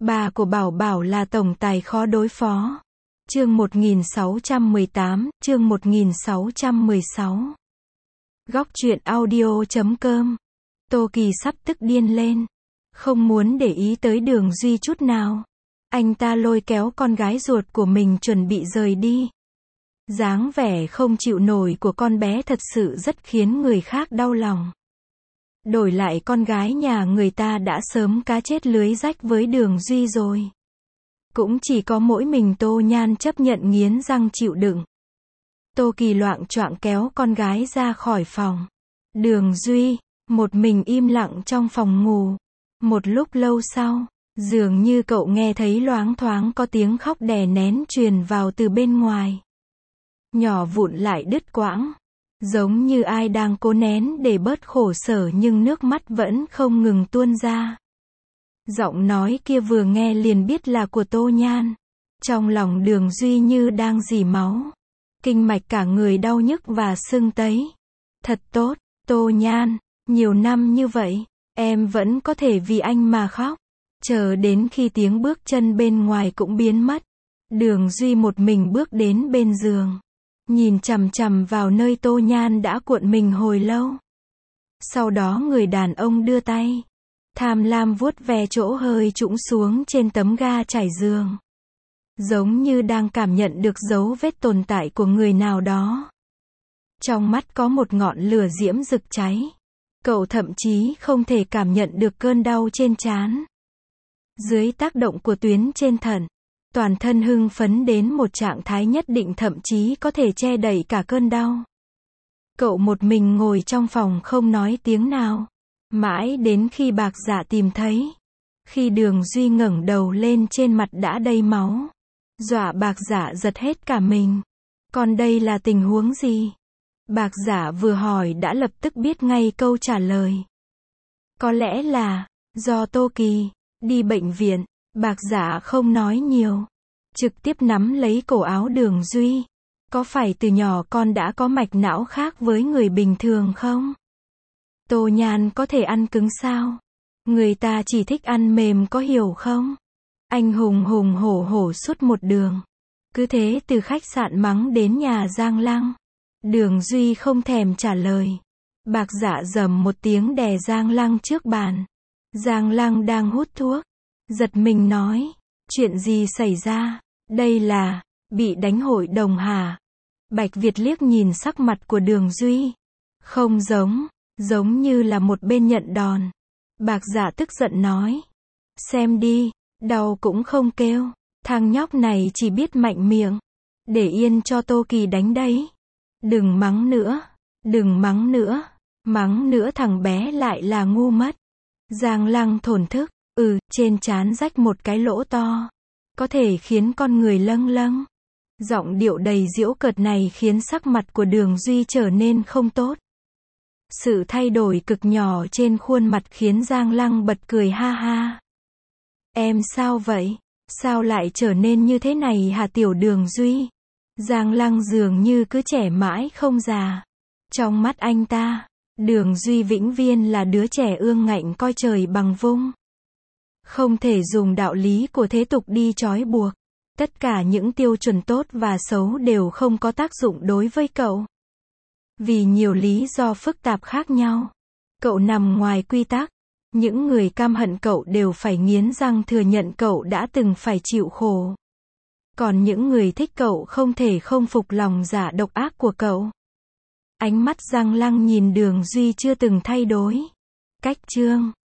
Bà của Bảo Bảo là tổng tài khó đối phó. Chương 1618, chương 1616. Góc truyện audio.com. Tô Kỳ sắp tức điên lên. Không muốn để ý tới Đường Duy chút nào. Anh ta lôi kéo con gái ruột của mình chuẩn bị rời đi. Dáng vẻ không chịu nổi của con bé thật sự rất khiến người khác đau lòng. Đổi lại con gái nhà người ta đã sớm cá chết lưới rách với Đường Duy rồi. Cũng chỉ có mỗi mình Tô Nhan chấp nhận nghiến răng chịu đựng. Tô Kỳ loạng choạng kéo con gái ra khỏi phòng. Đường Duy, một mình im lặng trong phòng ngủ. Một lúc lâu sau, dường như cậu nghe thấy loáng thoáng có tiếng khóc đè nén truyền vào từ bên ngoài. Nhỏ vụn lại đứt quãng. Giống như ai đang cố nén để bớt khổ sở nhưng nước mắt vẫn không ngừng tuôn ra. Giọng nói kia vừa nghe liền biết là của Tô Nhan. Trong lòng Đường Duy như đang rỉ máu. Kinh mạch cả người đau nhức và sưng tấy. Thật tốt, Tô Nhan, nhiều năm như vậy, em vẫn có thể vì anh mà khóc. Chờ đến khi tiếng bước chân bên ngoài cũng biến mất. Đường Duy một mình bước đến bên giường. Nhìn chằm chằm vào nơi Tô Nhan đã cuộn mình hồi lâu. Sau đó người đàn ông đưa tay. Tham lam vuốt ve chỗ hơi trũng xuống trên tấm ga trải giường. Giống như đang cảm nhận được dấu vết tồn tại của người nào đó. Trong mắt có một ngọn lửa diễm rực cháy. Cậu thậm chí không thể cảm nhận được cơn đau trên trán. Dưới tác động của tuyến trên thận, toàn thân hưng phấn đến một trạng thái nhất định thậm chí có thể che đậy cả cơn đau. Cậu một mình ngồi trong phòng không nói tiếng nào. Mãi đến khi Bạc Dạ tìm thấy. Khi Đường Duy ngẩng đầu lên trên mặt đã đầy máu. Dọa Bạc Dạ giật hết cả mình. Còn đây là tình huống gì? Bạc Dạ vừa hỏi đã lập tức biết ngay câu trả lời. Có lẽ là do Tô Kỳ đi bệnh viện. Bạc Dạ không nói nhiều. Trực tiếp nắm lấy cổ áo Đường Duy. Có phải từ nhỏ con đã có mạch não khác với người bình thường không? Tô Nhan có thể ăn cứng sao? Người ta chỉ thích ăn mềm có hiểu không? Anh hùng hùng hổ hổ suốt một đường. Cứ thế từ khách sạn mắng đến nhà Giang Lăng. Đường Duy không thèm trả lời. Bạc Dạ rầm một tiếng đè Giang Lăng trước bàn. Giang Lăng đang hút thuốc. Giật mình nói. Chuyện gì xảy ra? Đây là bị đánh hội đồng hả? Bạch Việt liếc nhìn sắc mặt của Đường Duy. Không giống như là một bên nhận đòn. Bạc Dạ tức giận nói. Xem đi, đau cũng không kêu. Thằng nhóc này chỉ biết mạnh miệng. Để yên cho Tô Kỳ đánh đấy. Đừng mắng nữa. Đừng mắng nữa. Mắng nữa thằng bé lại là ngu mất. Giang Lăng thổn thức. Trên trán rách một cái lỗ to. Có thể khiến con người lâng lâng. Giọng điệu đầy giễu cợt này khiến sắc mặt của Đường Duy trở nên không tốt. Sự thay đổi cực nhỏ trên khuôn mặt khiến Giang Lăng bật cười ha ha. Em sao vậy? Sao lại trở nên như thế này hả tiểu Đường Duy? Giang Lăng dường như cứ trẻ mãi không già. Trong mắt anh ta, Đường Duy vĩnh viễn là đứa trẻ ương ngạnh coi trời bằng vung. Không thể dùng đạo lý của thế tục đi trói buộc. Tất cả những tiêu chuẩn tốt và xấu đều không có tác dụng đối với cậu. Vì nhiều lý do phức tạp khác nhau. Cậu nằm ngoài quy tắc. Những người căm hận cậu đều phải nghiến răng thừa nhận cậu đã từng phải chịu khổ. Còn những người thích cậu không thể không phục lòng dạ độc ác của cậu. Ánh mắt Giang Lăng nhìn Đường Duy chưa từng thay đổi. Cách chương